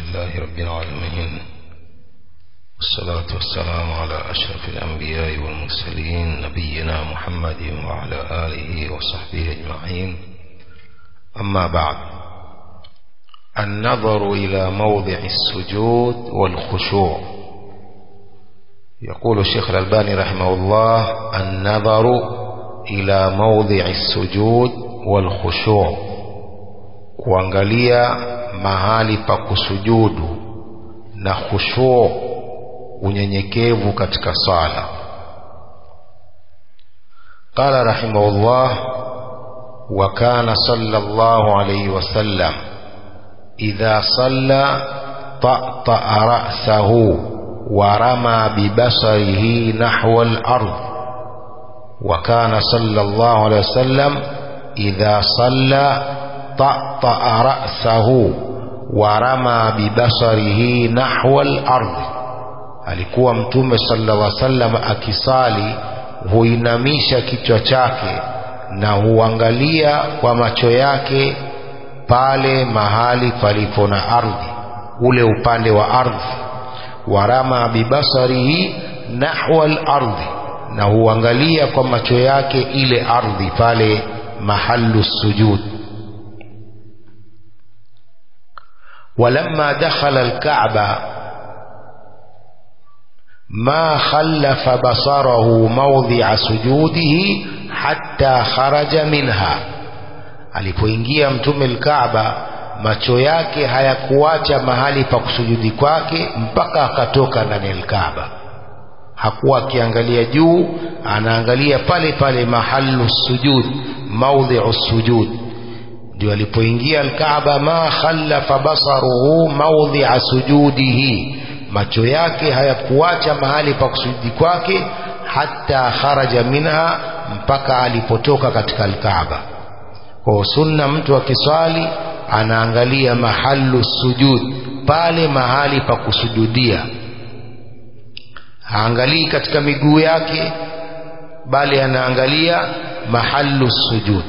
لله رب العالمين، والصلاة والسلام على أشرف الأنبياء والمرسلين نبينا محمد وعلى آله وصحبه أجمعين. أما بعد، النظر إلى موضع السجود والخشوع. يقول الشيخ الألباني رحمه الله: النظر إلى موضع السجود والخشوع، kuangalia mahali pa kusujudu na khushu', unyenyekevu katika sala. Qala rahimahullah: wa kana sallallahu alayhi wasallam idha salla ta'ta'a ra'sahu wa rama bibasarihi nahwa al-ard. wa kana sallallahu alayhi wasallam idha salla ta'ta'a ra'sahu wa rama bibasarihi nahwa al-ard. Alikuwa mtume sallallahu alaihi wasallam akisali huinamisha kichwa chake na huangalia kwa macho yake pale mahali palipo na ardhi, ule upande wa ardhi. Wa rama bibasarihi nahwa al-ard, na huangalia kwa macho yake ile ardhi pale mahallu sujud. ولما دخل الكعبة ما خلف بصره موضع سجوده حتى خرج منها. alipoingia mtume al-Kaaba, macho yake hayakuacha mahali pa kusujudi kwake mpaka akatoka ndani ya al-Kaaba. Hakuwa akiangalia juu, anaangalia pale pale mahallu sujud, mawdhi'u sujud. Ndio alipoingia al-Kaaba, ma khallafa basaruhu mawdhi'a sujudihi, macho yake hayakuacha mahali pa kusujudi kwake hatta kharaja minha, mpaka alipotoka katika al-Kaaba. Kwa sunna, mtu akiswali anaangalia mahallu sujud, pale mahali pa kusujudia. Haangalii katika miguu yake, bali anaangalia mahallu sujud.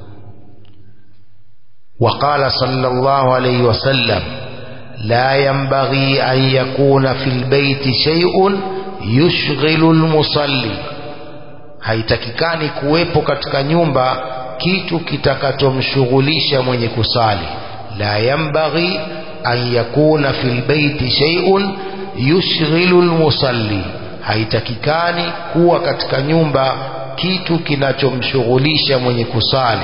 وقال صلى الله عليه وسلم: لا ينبغي أن يكون في البيت شيء يشغل المصلي. haitakikani kuwepo katika nyumba kitu kitakatomshughulisha mwenye kusali. la yanbaghi an yakuna fil baiti shay'un yushghilu almusalli, haitakikani kuwa katika nyumba kitu kinachomshughulisha mwenye kusali.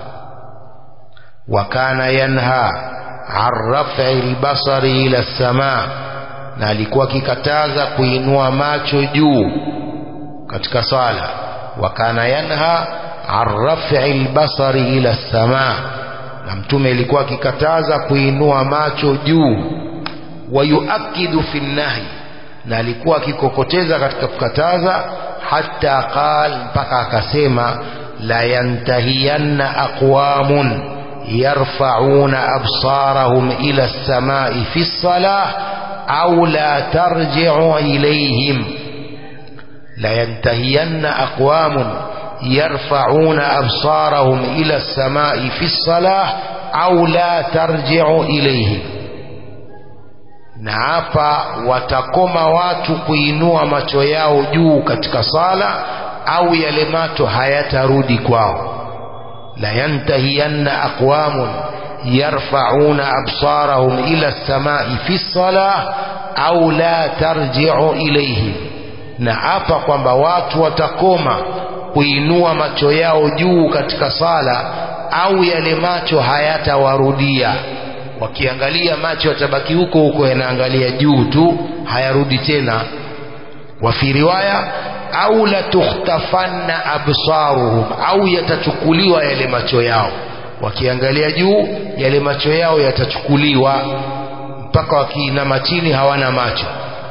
وكان ينهى عن رفع البصر إلى السماء, na alikuwa kikataza kuinua macho juu katika sala. وكان ينهى عن رفع البصر إلى السماء, na mtume alikuwa kikataza kuinua macho juu. ويؤكد في النهي, na alikuwa kikokoteza katika kukataza. حتى قال, mpaka akasema: la yantahiyanna aqwamun يرفعون أبصارهم إلى السماء في الصلاة أو لا ترجع إليهم. لا ينتهين أقوام يرفعون أبصارهم إلى السماء في الصلاة أو لا ترجع إليهم. na hapa watakoma watu kuinua macho yao juu katika sala, au yale macho hayatarudi kwao. لا ينتهين أقوام يرفعون أبصارهم إلى السماء في الصلاة أو لا ترجع إليهم. na hapa kwamba watu watakoma kuinua macho yao juu katika sala, au yale macho hayatawarudia. Wakiangalia macho yatabaki huko huko, yanaangalia juu tu, hayarudi tena. wa fi riwaya: au la tukhtafanna absaruhum, au yatachukuliwa yale macho yao. Wakiangalia juu, yale macho yao yatachukuliwa mpaka wakiinama chini hawana macho.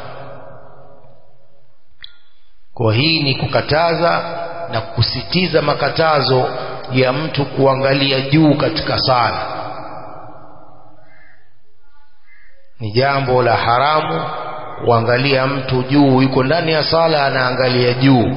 Kwa hii ni kukataza na kusitiza makatazo ya mtu kuangalia juu katika sala. Ni jambo la haramu kuangalia mtu juu, yuko ndani ya sala anaangalia juu.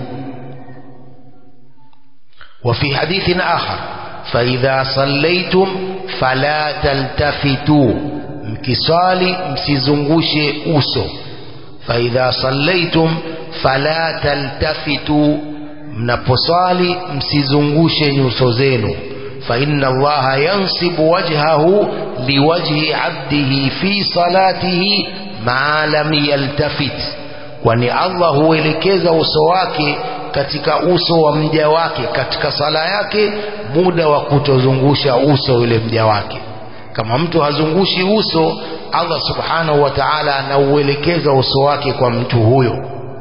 وفي حديث آخر: فإذا صليتم فلا تلتفتوا, mkiswali msizungushe uso. Fa idha sallaitum fala taltafitu, mnaposwali msizungushe nyuso zenu. Fa inna Allaha yansibu wajhahu liwajhi abdihi fi salatihi ma lam yaltafit, kwani Allah huelekeza uso wake katika uso wa mja wake katika sala yake muda wa kutozungusha uso yule mja wake. Kama mtu hazungushi uso, Allah subhanahu wa ta'ala anauelekeza uso wake kwa mtu huyo.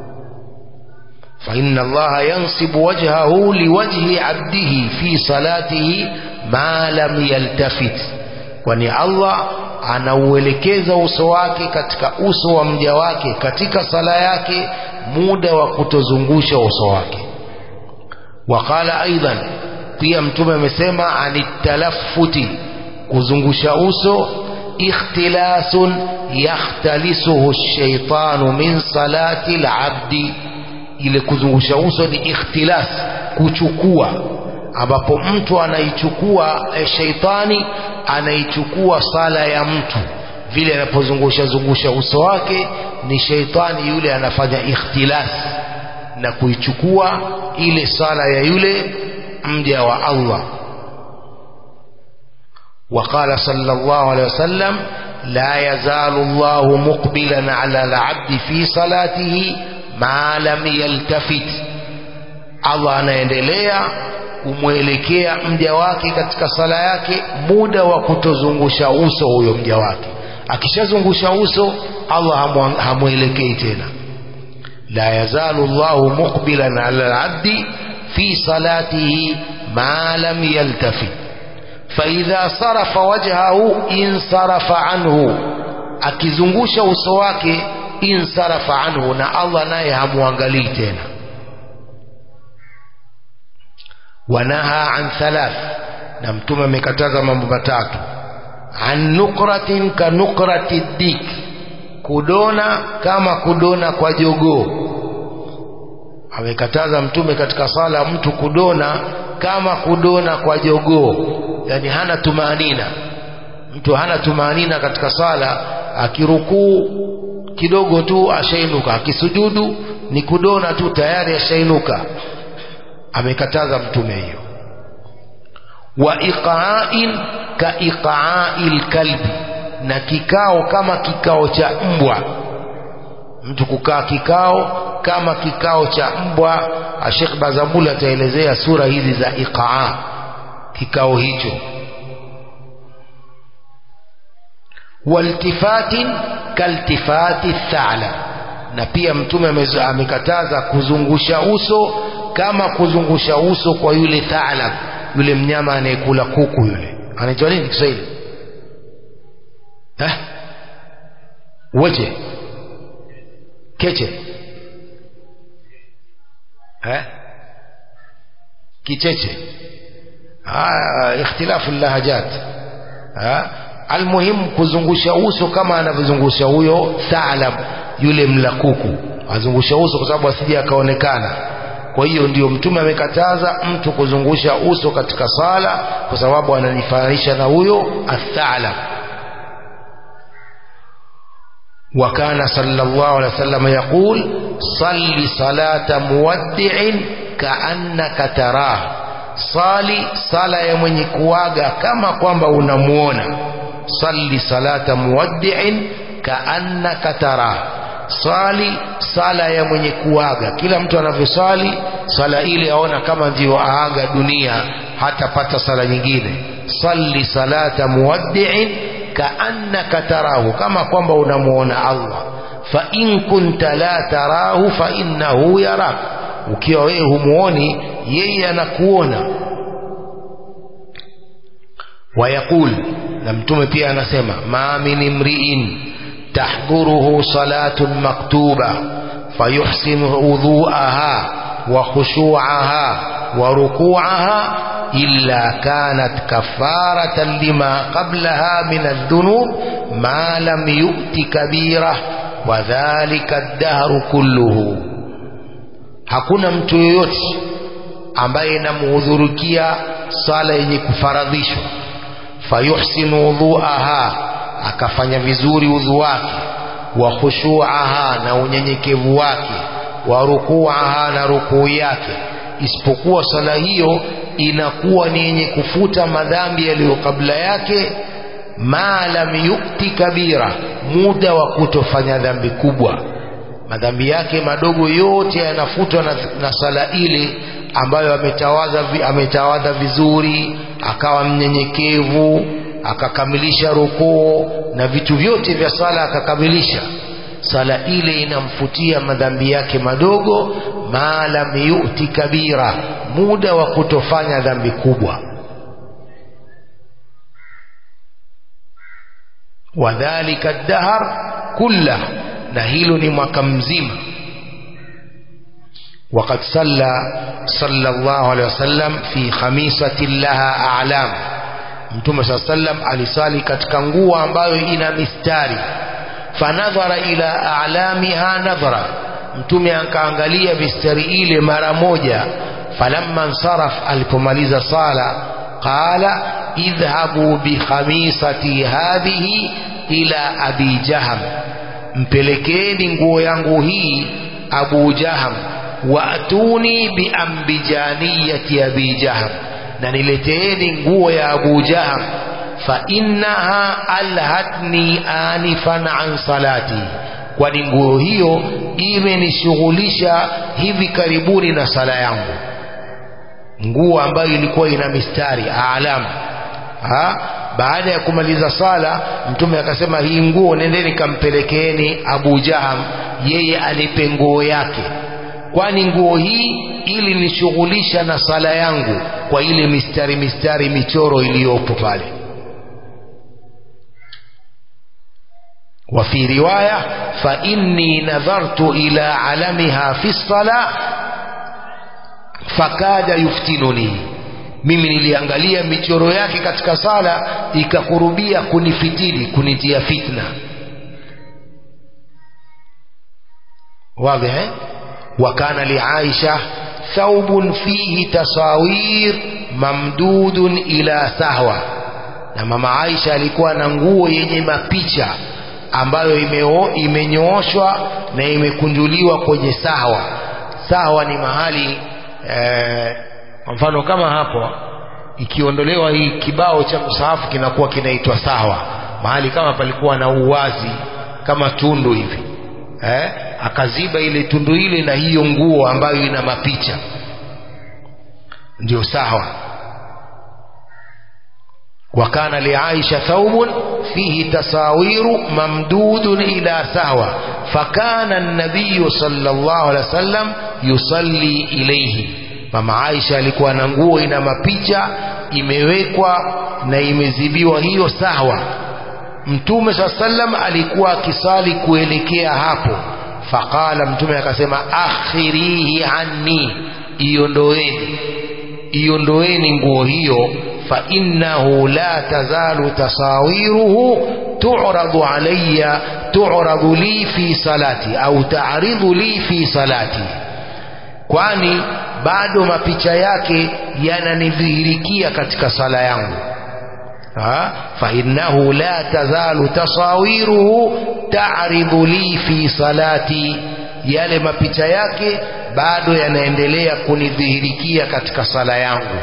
fa inna Allaha yansibu wajhahu liwajhi abdihi fi salatihi ma lam yaltafit, kwani Allah anauelekeza uso wake katika uso wa mja wake katika sala yake muda wa kutozungusha uso wake. Waqala aidan, pia mtume amesema, anitalafuti, kuzungusha uso, ikhtilasun yakhtalisuhu ash-shaytanu min salati al-abdi. Ile kuzungusha uso ni ikhtilas, kuchukua, ambapo mtu anaichukua, shaitani anaichukua sala ya mtu. Vile anapozungusha uso wake, ni shaitani yule anafanya ikhtilas na kuichukua ile sala ya yule mja wa Allah. وقال صلى الله عليه وسلم لا يزال الله مقبلا على العبد في صلاته ما لم يلتفت. Allah anaendelea kumwelekea mja wake katika sala yake muda wa kutozungusha uso huyo mja wake. Akishazungusha uso, Allah hamuelekei tena. la yazalu Allahu muqbilan ala al-abdi fi salatihi ma lam yaltafit. fa idha sarafa wajhahu insarafa anhu, akizungusha uso wake insarafa anhu, na Allah naye hamuangalii tena. Wanaha an thalath, na mtume amekataza mambo matatu. An nukratin ka nukrati dik, kudona kama kudona kwa jogoo. Amekataza mtume katika sala mtu kudona kama kudona kwa jogoo, yani hana tumanina. Mtu hana tumanina katika sala, akirukuu kidogo tu ashainuka, akisujudu ni kudona tu tayari ashainuka. Amekataza mtume hiyo. Wa iqa'in ka iqa'il kalbi, na kikao kama kikao cha mbwa. Mtu kukaa kikao kama kikao cha mbwa. Sheikh Bazamuli ataelezea sura hizi za iqa'a, kikao hicho. Waltifatin kaltifati thala, na pia mtume amekataza kuzungusha uso kama kuzungusha uso kwa yule thalab, yule mnyama anayekula kuku. Yule anaitwa nini Kiswahili? Weche, keche, kicheche. Ikhtilafu lahajat. Almuhimu kuzungusha uso kama anavyozungusha huyo thalab, yule mla kuku. Azungusha uso kwa sababu asije akaonekana. Kwa hiyo ndio mtume amekataza mtu kuzungusha uso katika sala, kwa sababu ananifananisha na huyo athalab. وكان صلى الله عليه وسلم يقول صل صلاة مودع كأنك تراه، صلي صلاة ya mwenye kuaga kama kwamba unamuona. صلي صلاة مودع كأنك تراه، صلي sala ya mwenye kuaga. Kila mtu anavyosali sala ile aona kama ndio aaga dunia, hatapata sala nyingine. صلي صلاة مودع kaannaka tarahu, kama kwamba unamuona Allah. Fa in kunta la tarahu fa innahu yarak, ukiwa wewe humuoni yeye anakuona. Wayaqul, na mtume pia anasema, ma min imri'in tahduruhu salatun maktuba fayuhsinu wudhu'aha wa khushu'aha wa ruku'aha إلا كانت كفارة لما قبلها من الذنوب ما لم يؤت كبيرة وذلك الدهر كله. Hakuna mtu yoyote ambaye namhudhurukia sala yenye kufaradhishwa, fayuhsinu wudhu'aha, akafanya vizuri udhu wake, wa khushu'aha, na unyenyekevu wake, wa ruku'aha, na rukuu yake, isipokuwa sala hiyo inakuwa ni yenye kufuta madhambi yaliyo kabla yake, ma lam yukti kabira, muda wa kutofanya dhambi kubwa. Madhambi yake madogo yote yanafutwa na sala ile ambayo ametawadha vizuri, akawa mnyenyekevu, akakamilisha rukuu na vitu vyote vya sala akakamilisha. Sala ile inamfutia madhambi yake madogo, ma lam yu'ti kabira, muda wa kutofanya dhambi kubwa. Wadhalika ad-dahr kullah, na hilo ni mwaka mzima. Waqad sallallahu alaihi wasallam fi khamisatin laha a'lam, Mtume sallam alisali katika nguo ambayo ina mistari. Fanadhara ila a'lamiha nadhara, Mtume akaangalia mistari ile mara moja. Falamma ansaraf, alipomaliza sala, qala idhhabu bi khamisati hadhihi ila abi Jaham, mpelekeni nguo yangu hii Abu Jaham, wa atuni bi ambijaniyati abi Jaham, na nileteeni nguo ya Abu Jaham, fa innaha alhatni anifan an salati, kwani nguo hiyo imenishughulisha hivi karibuni na sala yangu. Nguo ambayo ilikuwa ina mistari aalam. Baada ya kumaliza sala, Mtume akasema hii nguo nendeni kampelekeeni Abu Jaham, yeye anipe nguo yake, kwani nguo hii ili nishughulisha na sala yangu kwa ile mistari michoro iliyopo pale. Wa fi riwaya fa inni nadhartu ila alamiha fi sala fakada yuftinuni, mimi niliangalia michoro yake katika sala ikakurubia kunifitini, kunitia fitna. Wazi wa kana li Aisha thawbun fihi tasawir mamdudun ila sahwa, na mama Aisha alikuwa na nguo yenye mapicha ambayo imenyooshwa na imekunjuliwa kwenye sahwa. Sahwa ni mahali kwa mfano kama hapo, ikiondolewa hii kibao cha msahafu kinakuwa kinaitwa sahwa. Mahali kama palikuwa na uwazi kama tundu hivi, akaziba ile tundu ile na hiyo nguo ambayo ina mapicha, ndio sahwa. Wakana li Aisha thawbun fihi tasawiru mamdudun ila sahwa, fakana an-nabiy sallallahu alaihi wasallam yusalli ilayhi. Mama Aisha alikuwa na nguo ina mapicha imewekwa na imezibiwa hiyo sahwa. Mtume sallam alikuwa akisali kuelekea hapo. Faqala, Mtume akasema akhirihi anni, iondoeni nguo hiyo, fa innahu la tazalu tasawiruhu tu'radu alayya, tu'radu li fi salati au ta'ridu li fi salati, kwani bado mapicha yake yananidhihirikia katika sala yangu. Fa innahu la tazalu tasawiruhu ta'ridu li fi salati, yale mapicha yake bado yanaendelea kunidhihirikia katika sala yangu.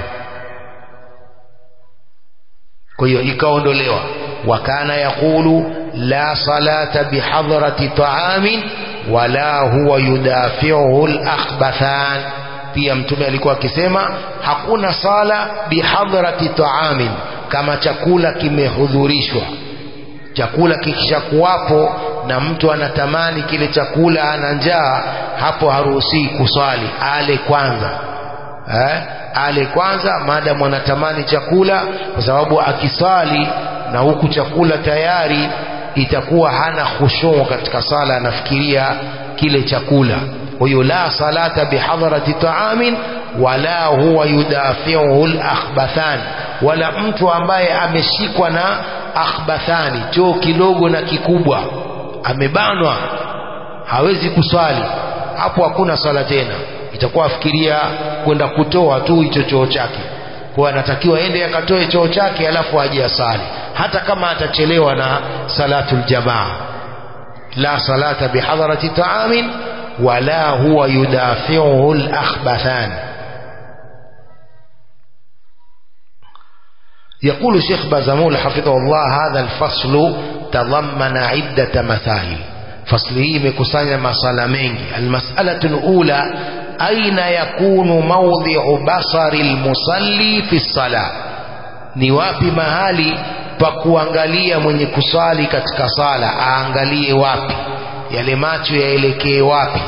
Kwa hiyo ikaondolewa. Wakana yaqulu la salata bihadrati ta'amin wala huwa yudafi'uhu al-akhbathan, pia Mtume alikuwa akisema hakuna sala bihadrati ta'amin, kama chakula kimehudhurishwa. Chakula kikishakuwapo na mtu anatamani kile chakula, ana njaa, hapo haruhusi kuswali, ale kwanza. Ale kwanza maadamu anatamani chakula, kwa sababu akisali na huku chakula tayari itakuwa hana khushu katika sala, anafikiria kile chakula. Kwa hiyo la salata bihadrati ta'amin wala huwa yudafi'uhu al-akhbathan, wala mtu ambaye ameshikwa na akhbathani, choo kidogo na kikubwa, amebanwa hawezi kuswali, hapo hakuna sala tena, itakuwa afikiria kwenda kutoa tu hicho choo chake. Kwa anatakiwa ende akatoe choo chake alafu aje asali. hata kama atachelewa na salatul jamaa. La salata bihadrati ta'amin wala huwa yudafi'uhu al-akhbathan. يقول الشيخ بازمول حفظه الله: هذا الفصل تضمن عدة مسائل. فصله مكسانيا مسألة mengi. المسألة الأولى: أين يكون موضع بصر المصلي في الصلاة؟ ni wapi mahali pa kuangalia mwenye kusali katika sala, aangalie wapi, yale macho yaelekee wapi?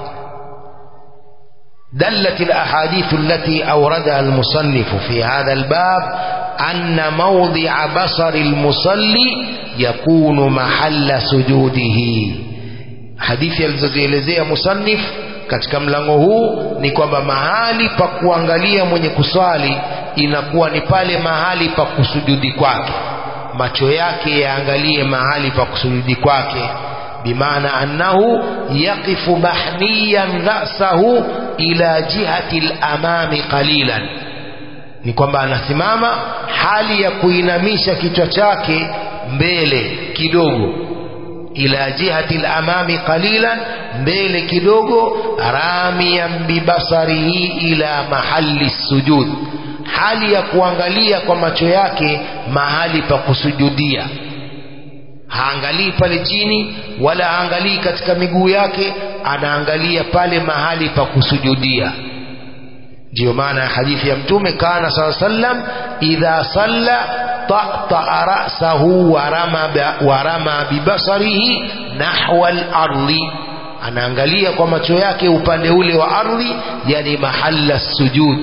دلت الأحاديث التي أوردها المصنف في هذا الباب أن موضع بصر المصلي يكون محل سجوده. hadithi alizozielezea musannif katika mlango huu ni kwamba mahali pa kuangalia mwenye kuswali inakuwa ni pale mahali pa kusujudi kwake, macho yake yaangalie mahali pa kusujudi kwake. bimaana annahu yaqifu bahniyan ra'sahu ila jihati al-amami qalilan, ni kwamba anasimama hali ya kuinamisha kichwa chake mbele kidogo, ila jihati al-amami qalilan, mbele kidogo, ramiyan bibasarihi ila mahalli sujud, hali ya kuangalia kwa macho yake mahali pa kusujudia. Haangalii pale chini wala haangalii katika miguu yake, anaangalia pale mahali pa kusujudia. Ndio maana hadithi ya Mtume, kana sallallahu alayhi wasallam idha salla ta'ta ra'sahu wa rama bibasarihi nahwa al-ardi, anaangalia kwa macho yake upande ule wa ardhi, yani mahalla sujud.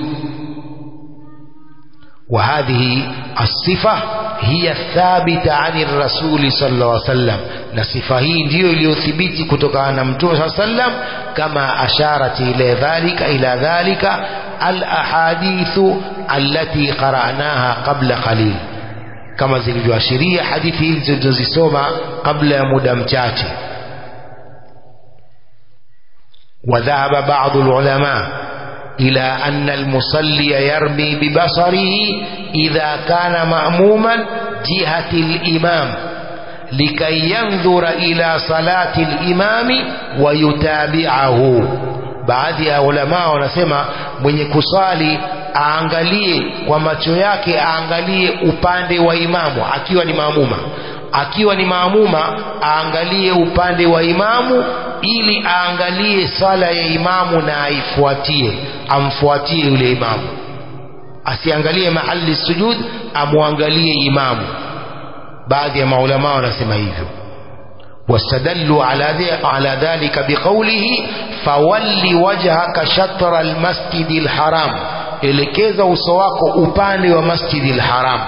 وهذه الصفة هي الثابتة عن الرسول صلى الله عليه وسلم، نصفة هي ndio iliyothibiti kutoka na Mtume صلى الله عليه وسلم, كما أشارت إلى ذلك الأحاديث التي قرأناها قبل قليل, كما zilivyoashiria hadithi hizi zilizosoma kabla ya muda mchache. وذهب بعض العلماء إلى أن المصلي يرمي ببصره إذا كان مأموما جهة الإمام لكي ينظر إلى صلاة الإمام ويتابعه. baadhi ya ulama wanasema mwenye kusali aangalie kwa macho yake, aangalie upande wa imamu akiwa ni maamuma aangalie upande wa imamu, ili aangalie sala ya imamu na amfuatie yule imamu, asiangalie mahali sujud, amuangalie imamu. baadhi ya maulama wanasema hivyo. واستدلوا على ذلك بقوله فولي وجهك شطر المسجد الحرام، elekeza uso wako upande wa masjidil haram.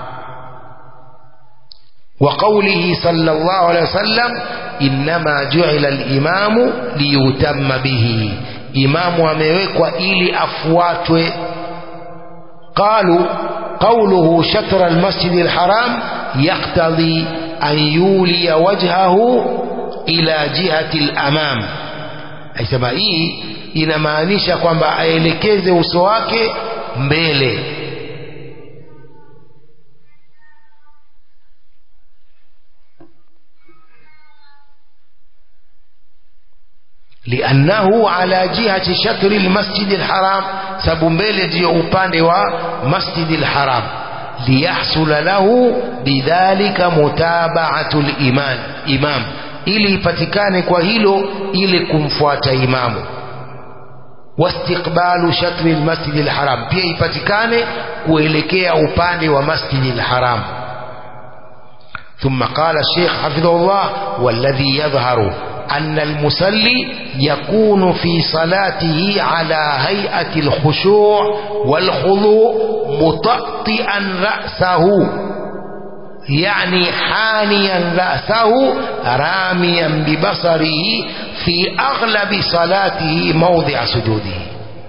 وقوله صلى الله عليه وسلم إنما جعل الإمام ليتم به، imamu amewekwa ili afuatwe. قالوا قوله شطر المسجد الحرام يقتضي أن يولي وجهه إلى جهة الأمام. aisema hii inamaanisha kwamba aelekeze uso wake mbele. لأنه على جهة شطر المسجد الحرام، sababu mbele ndio upande wa masjid al-haram. ليحصل له بذلك متابعة الإمام، ili ipatikane kwa hilo ili kumfuata imamu. واستقبال شطر المسجد الحرام، pia ipatikane kuelekea upande wa masjid al-haram. ثم قال الشيخ حفظه الله: والذي يظهر أن المصلي يكون في صلاته على هيئة الخشوع والخضوع مطأطئا رأسه، يعني حانيا رأسه راميا ببصره في أغلب صلاته موضع سجوده.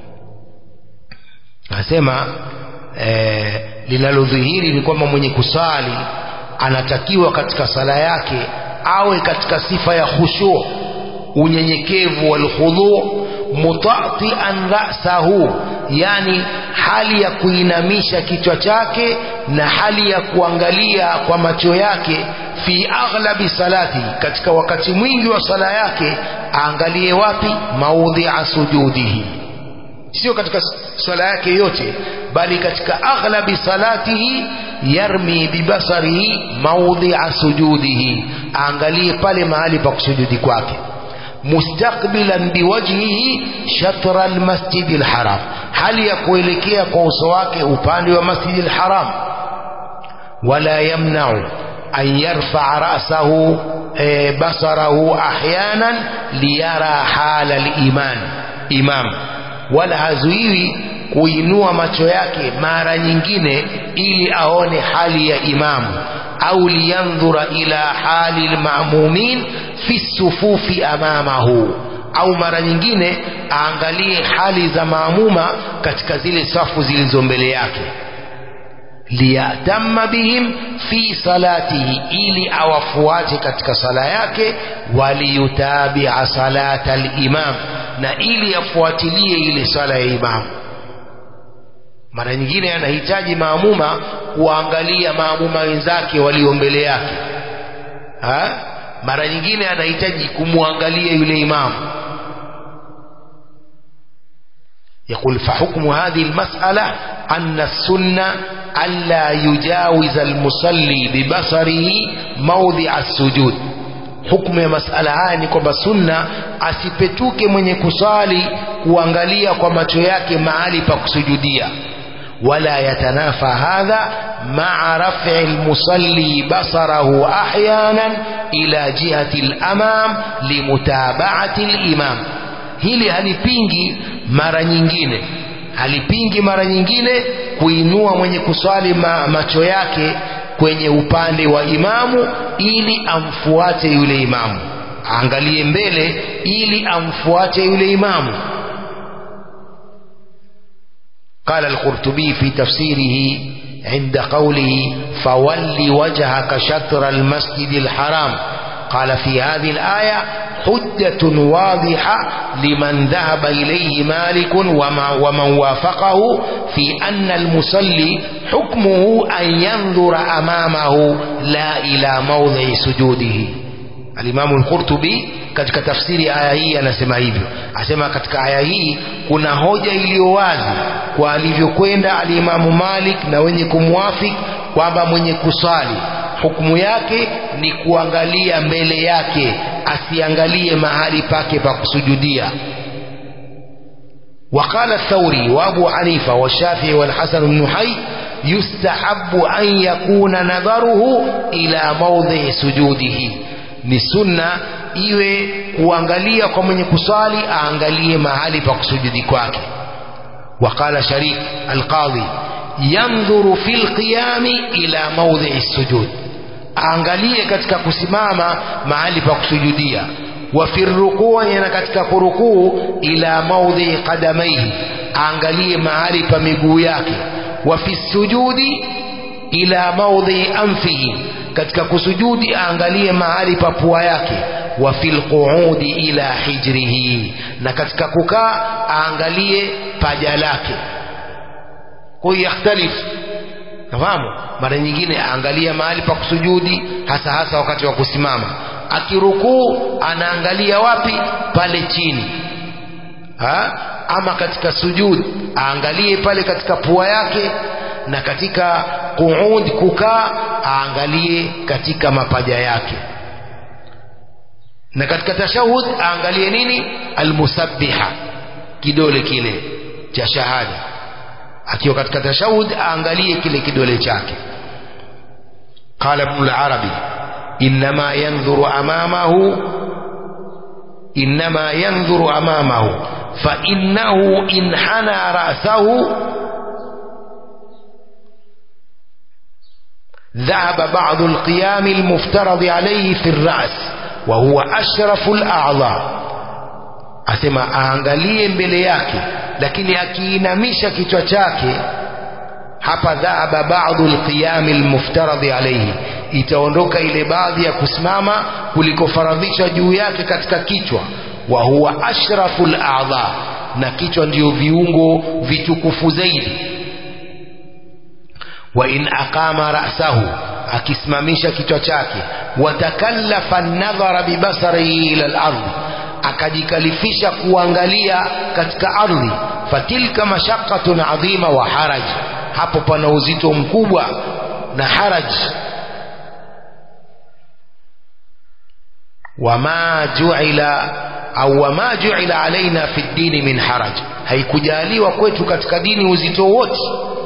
nasema linalodhihiri ni kwamba mwenye kusali anatakiwa katika sala yake awe katika sifa ya khushu', unyenyekevu, wal khudhu', mutati'an ra'sahu, yani hali ya kuinamisha kichwa chake na hali ya kuangalia kwa macho yake, fi aghlabi salati, katika wakati mwingi wa sala yake aangalie wapi? Maudhi'a sujudihi, sio katika sala yake yote, bali katika aghlabi salatihi yarmi bibasarihi maudhi'a sujudihi, aangalie pale mahali pa kusujudi kwake. Mustaqbilan biwajhihi shatra almasjid alharam, hali ya kuelekea kwa uso wake upande wa masjid alharam. Wala yamna'u an yarfa'a ra'sahu basarahu ahyanan liyara hala imam, wala hazuiwi kuinua macho yake mara nyingine ili aone hali ya imamu, au liyandhura ila hali alma'mumin fi sufufi amamahu, au mara nyingine aangalie hali za maamuma katika zile safu zilizo mbele yake. Liyatamma bihim fi salatihi, ili awafuate katika sala yake. Waliyutabi'a salata al-imam, na ili afuatilie ile sala ya imamu. Mara nyingine anahitaji maamuma kuangalia maamuma wenzake walio mbele yake, mara nyingine anahitaji kumwangalia yule imamu. يقول فحكم هذه المسألة أن السنة ألا يجاوز المصلي ببصره موضع السجود. Hukumu ya masala haya ni kwamba sunna asipetuke mwenye kusali kuangalia kwa macho yake mahali pa kusujudia. Wala yatanafa hadha ma'a raf'i al-musalli basarahu ahyanan ila jihati al-amam limutaba'ati al-imam. Hili halipingi mara nyingine kuinua mwenye kusali macho yake kwenye upande wa imamu ili amfuate yule imamu, angalie mbele ili amfuate yule imamu. قال القرطبي في تفسيره عند قوله فول وجهك شطر المسجد الحرام، قال في هذه الآية حجة واضحة لمن ذهب إليه مالك ومن وافقه في أن المصلي حكمه أن ينظر أمامه لا إلى موضع سجوده. Al-Imam al-Qurtubi katika tafsiri aya hii anasema hivyo, asema katika aya hii kuna hoja iliyo wazi kwa alivyokwenda al-Imam Malik na wenye kumwafiki kwamba mwenye kusali hukumu yake ni kuangalia mbele yake, asiangalie mahali pake pa kusujudia. وقال الثوري وأبو حنيفة والشافعي والحسن بن حي يستحب أن يكون نظره إلى موضع سجوده، ni sunna iwe kuangalia kwa mwenye kusali aangalie mahali pa kusujudi kwake. وقال شريك القاضي ينظر في القيام إلى موضع السجود، aangalie katika kusimama mahali pa kusujudia. وفي الركوع na katika kurukuu ila maudhi qadamaihi, aangalie mahali pa miguu yake. وفي السجود ila maudhi anfihi, katika kusujudi aangalie mahali pa pua yake. وفي القعود ila hijrihi, na katika kukaa aangalie paja lake. Kwa hiyo yakhtalif, nafahamu, mara nyingine aangalia mahali pa kusujudi, hasa wakati wa kusimama. Akirukuu anaangalia wapi? Pale chini. Ama katika sujud aangalie pale katika pua yake, na katika qu'ud kukaa aangalie katika mapaja yake, na katika tashahud aangalie nini? Almusabbiha, kidole kile cha shahada. Akiwa katika tashahud aangalie kile kidole chake. Qala Ibn al-Arabi إنما ينظر أمامه فإنه إن حنى رأسه ذهب بعض القيام المفترض عليه في الرأس وهو أشرف الأعضاء. asema aangalie mbele yake, lakini akiinamisha kichwa chake hapa, dhahaba ba'dhu al-qiyam al-muftarad alayhi, itaondoka ile baadhi ya kusimama kulikofaradhishwa juu yake katika kichwa. wa huwa ashraful a'dha, na kichwa ndio viungo vitukufu zaidi. Wa in aqama ra'sahu, akisimamisha kichwa chake, watakallafa an-nadhara bibasarihi ila al-ardh, akajikalifisha kuangalia katika ardhi, fatilka mashaqqatun adhima wa haraj, hapo pana uzito mkubwa na haraj. wama ju'ila alaina fi ad-din min haraj, haikujaliwa kwetu katika dini uzito wote.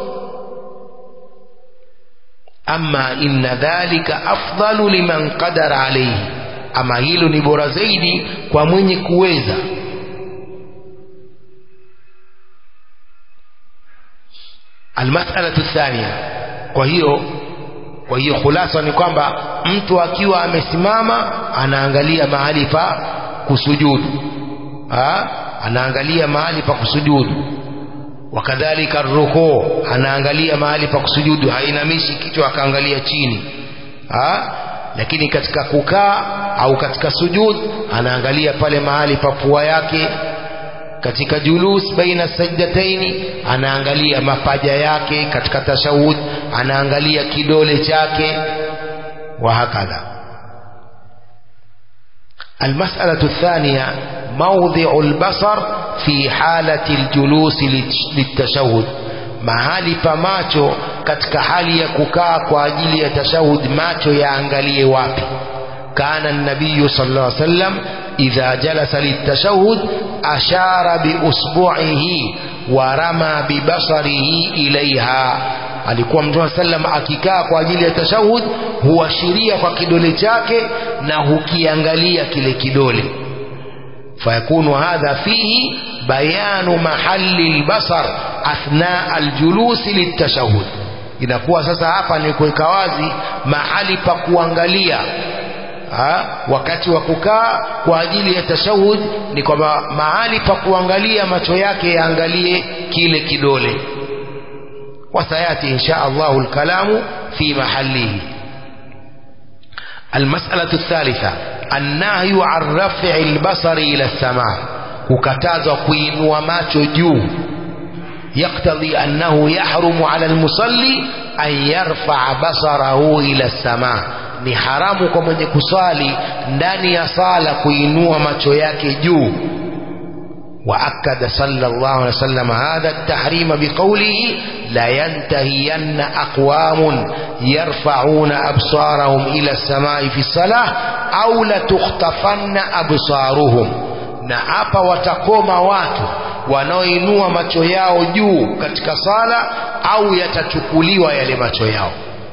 amma inna dhalika afdalu liman qadara alayhi, ama hilo ni bora zaidi kwa mwenye kuweza. Almas'alatu thaniya, kwa hiyo khulasa ni kwamba mtu akiwa amesimama anaangalia mahali pa kusujudu, anaangalia mahali pa kusujudu. Wakadhalika rukuu, anaangalia mahali pa kusujudu, hainamishi kichwa akaangalia chini. Lakini katika kukaa au katika sujud anaangalia pale mahali pa pua yake. Katika julus baina sajdataini anaangalia mapaja yake. Katika tashahud anaangalia kidole chake, wa hakadha. Almas'alatu thaniya, mawdhi'u albasar fi halati aljulus litashahud, mahali pa macho katika hali ya kukaa kwa ajili ya tashahud, macho yaangalie wapi. kana an-nabiy sallallahu alayhi wasallam idha jalasa litashahud ashara bi usbu'ihi wa rama bi basarihi ilaiha, alikuwa Mtume sallam akikaa kwa ajili ya tashahud huashiria kwa kidole chake na hukiangalia kile kidole. fayakunu hadha fihi bayanu mahalli albasar athna aljulus litashahud, inakuwa sasa hapa ni kuweka wazi mahali pa kuangalia wakati wa kukaa kwa ajili ya tashahud, ni kwamba mahali pa kuangalia macho yake yaangalie kile kidole. وسيأتي إن شاء الله الكلام في محله. المسألة الثالثة، النهي عن رفع البصر إلى السماء، kukatazwa kuinua macho juu. يقتضي أنه يحرم على المصلي أن يرفع بصره إلى السماء، ni haramu kwa mwenye kusali ndani ya sala kuinua macho yake juu. وأكد صلى الله عليه وسلم هذا التحريم بقوله لا ينتهين أقوام يرفعون أبصارهم إلى السماء في الصلاة أو لتخطفن أبصارهم، na hapa watakoma watu wanaoinua macho yao juu katika sala au yatachukuliwa yale macho yao.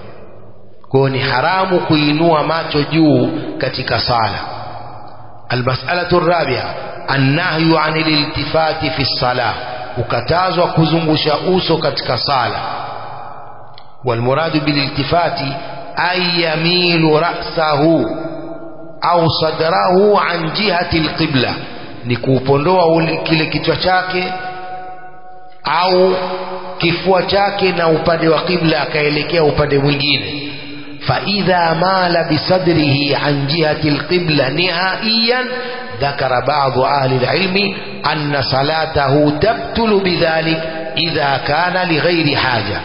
Kwa ni haramu kuinua macho juu katika sala. Almas'alatu ar-rabi'a, annahyu 'anil iltifati fi as-salah, ukatazwa kuzungusha uso katika sala. Walmuradu bil iltifati ay yamilu ra'sahu au sadrahu an jihati al-qibla, ni kupondoa kile kichwa chake au kifua chake na upande wa qibla akaelekea upande mwingine. فإذا مال بصدره عن جهة القبلة نهائيا ذكر بعض أهل العلم أن صلاته تبطل بذلك إذا كان لغير حاجة.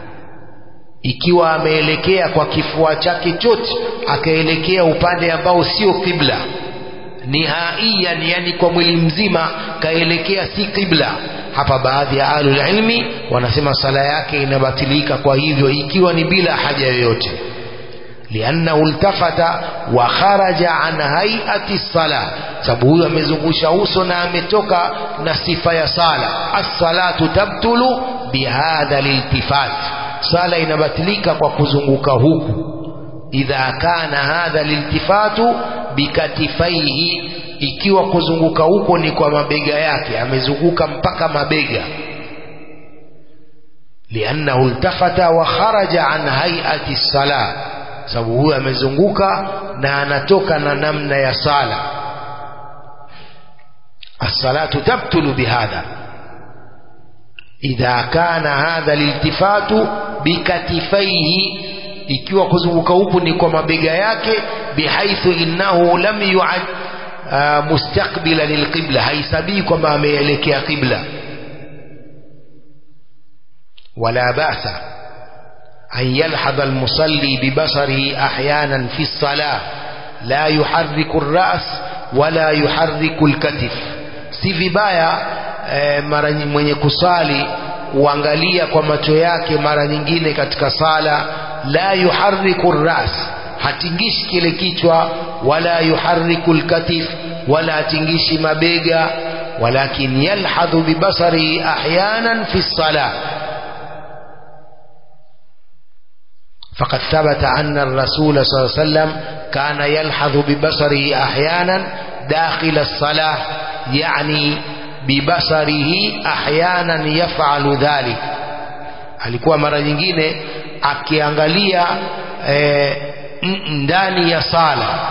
Ikiwa ameelekea kwa kifua chake chote akaelekea upande ambao sio qibla nihaiyan, yani kwa mwili mzima kaelekea si qibla, hapa baadhi ya ahlul ilmi wanasema sala yake inabatilika kwa hivyo ikiwa ni bila haja yoyote. liannahu iltafata wa kharaja an hay'ati as-salah, sababu huyo amezungusha uso na ametoka na sifa ya sala. As-salatu tabtulu bihadha al-iltifat, sala inabatilika kwa kuzunguka huku. idha kana hadha al-iltifatu bikatifaihi, ikiwa kuzunguka huko ni kwa mabega yake, amezunguka mpaka mabega. liannahu iltafata wa kharaja an hay'ati as-salah, sababu huyo amezunguka na anatoka na namna ya sala. as-salatu tabtulu bihadha idha kana hadha al-iltifatu bikatifaihi, ikiwa kuzunguka huku ni kwa mabega yake, bihaithu innahu lam yu'ad mustaqbila lilqibla, haisabii kwamba ameelekea qibla. wala ba'sa an yalhadha almusalli bibasarihi ahyanan fi as-salah la yuharriku ar-ra's wala yuharriku al-katif. Si vibaya mara mwenye kusali kuangalia kwa macho yake mara nyingine katika sala, la yuharriku ar-ra's, hatingishi kile kichwa, wala yuharriku al-katif, wala hatingishi mabega, walakin yalhadhu bibasarihi ahyanan fi as-salah. فقد ثبت أن الرسول صلى الله عليه وسلم كان يلحظ ببصره أحيانا داخل الصلاة، يعني ببصره أحيانا يفعل ذلك. alikuwa mara nyingine akiangalia ndani ya sala.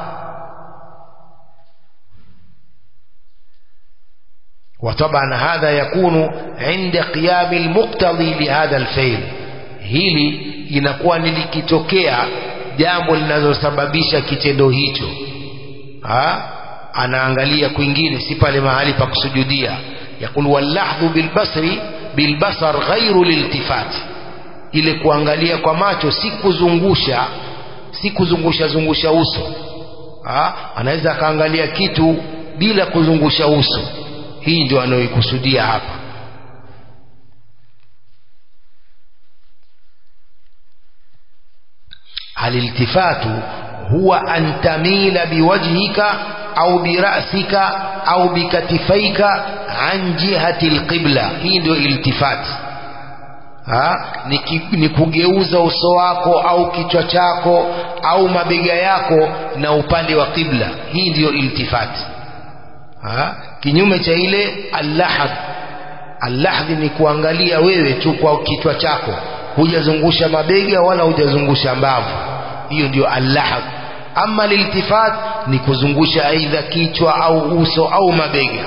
وطبعا هذا يكون عند قيام المقتضي لهذا الفعل. hili inakuwa nilikitokea jambo linalosababisha kitendo hicho, anaangalia kwingine, si pale mahali pa kusujudia. yakul wallahdhu bilbasar ghairu liltifat, ile kuangalia kwa macho, si kuzungusha uso. Anaweza akaangalia kitu bila kuzungusha uso. Hii ndio anayoikusudia hapa. الالتفات هو أن تميل بوجهك أو برأسك أو بكتفيك عن جهة القبلة. hii ndio iltifat. ni kugeuza uso wako au kichwa chako au mabega yako na upande wa qibla. hii ndio iltifat. kinyume cha ile al-lahd ni kuangalia wewe tu kwa kichwa chako, hujazungusha mabega wala hujazungusha mbavu. hiyo ndio al-lahd. ama liltifat ni kuzungusha aidha kichwa au uso au mabega.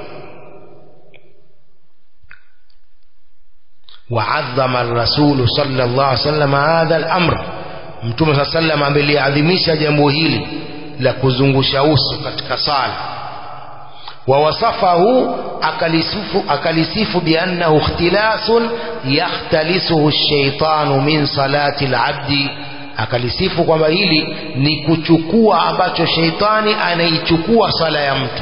wa'azzama ar-rasul sallallahu alaihi wasallam hadha al-amr, mtume sallallahu alaihi wasallam ameliadhimisha jambo hili la kuzungusha uso katika sala. ووصفه أكلسف بأنه اختلاس يختلسه الشيطان من صلاة العبد. akalisifu kwamba hili ni kuchukua ambacho sheitani anaichukua sala ya mtu.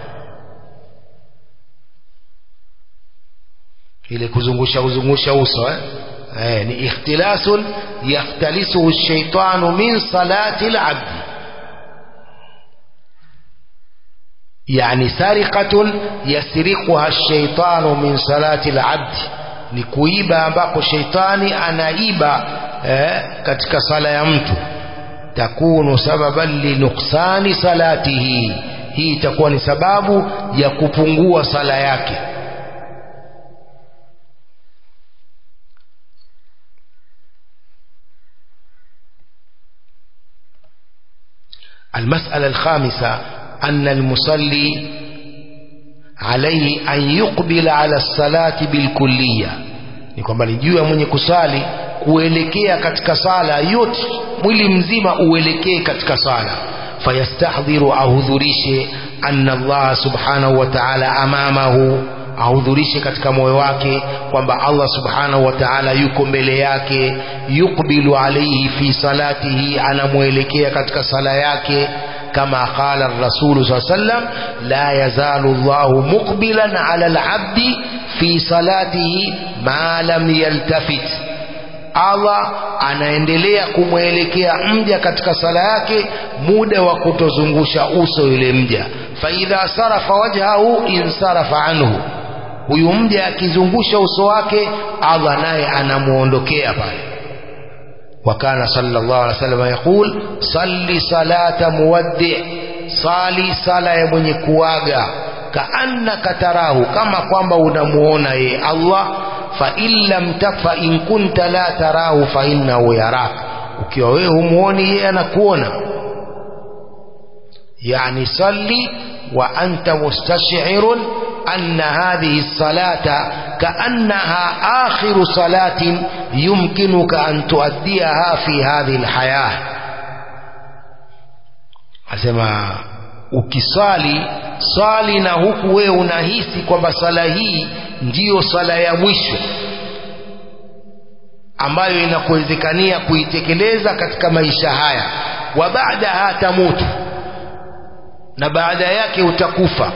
ile kuzungusha uso ni ikhtilasun yahtalisuhu ash-shaytanu min salati al-'abd, yani sariqatun yasriquha ash-shaytanu min salati al-'abd, ni kuiba ambako sheitani anaiba katika sala ya mtu. takunu sababan li nuqsani salatihi, hii itakuwa ni sababu ya kupungua sala yake. المسألة الخامسة أن المصلي عليه أن يقبل على الصلاة بالكلية. ni kwamba ni juu ya mwenye kusali kuelekea katika sala yote, mwili mzima uelekee katika sala. fayastahdhiru, ahudhurishe anna Allah subhanahu wa ta'ala amamahu, ahudhurishe katika moyo wake kwamba Allah subhanahu wa ta'ala yuko mbele yake. yukbilu alayhi fi salatihi, anamuelekea katika sala yake. kama qala ar-rasul sallallahu alayhi wasallam la yazalu Allahu muqbilan ala al-'abdi fi salatihi ma lam yaltafit, Allah anaendelea kumwelekea mja katika sala yake muda wa kutozungusha uso yule mja. fa idha sarafa wajhahu insarafa anhu, huyu mja akizungusha uso wake Allah naye anamuondokea pale. wakana sallallahu alaihi wasallam yaqul salli salata muwaddi, sali sala ya mwenye kuaga, kaannaka tarahu, kama kwamba unamuona ye Allah. fa in kunta la tarahu fa innahu yarak, ukiwa wewe humuoni yeye anakuona. yani salli wa anta mustash'irun anna hadhihi as-salata kaannaha akhiru salatin yumkinuka an tuaddiyaha fi hadhihi al-hayah. asema ukiswali swali na huku wewe unahisi kwamba sala hii ndiyo sala ya mwisho ambayo inakuwezekania kuitekeleza katika maisha haya. Wa baadaha tamutu, na baada yake utakufa.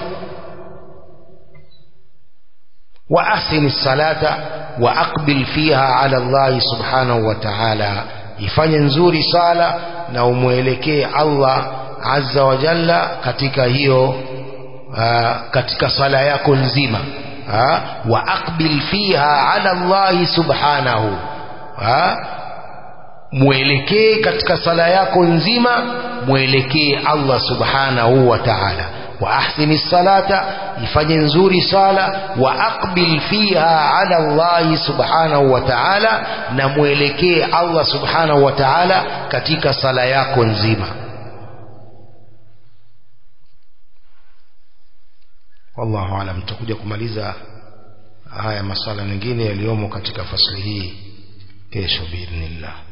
Wa ahsini salata wa aqbil fiha ala Allah subhanahu wa ta'ala, ifanye nzuri sala na umuelekee Allah azza wa jalla katika hiyo katika sala yako nzima. Wa aqbil fiha ala Allah subhanahu, muelekee katika sala yako nzima, muelekee Allah subhanahu wa ta'ala. Wa ahsini salata, ifanye nzuri sala, wa aqbil fiha ala Allah subhanahu wa ta'ala, na muelekee Allah subhanahu wa ta'ala katika sala yako nzima. Wallahu alam. Tutakuja kumaliza haya masala mengine yaliyomo katika fasli hii kesho biidhnillah.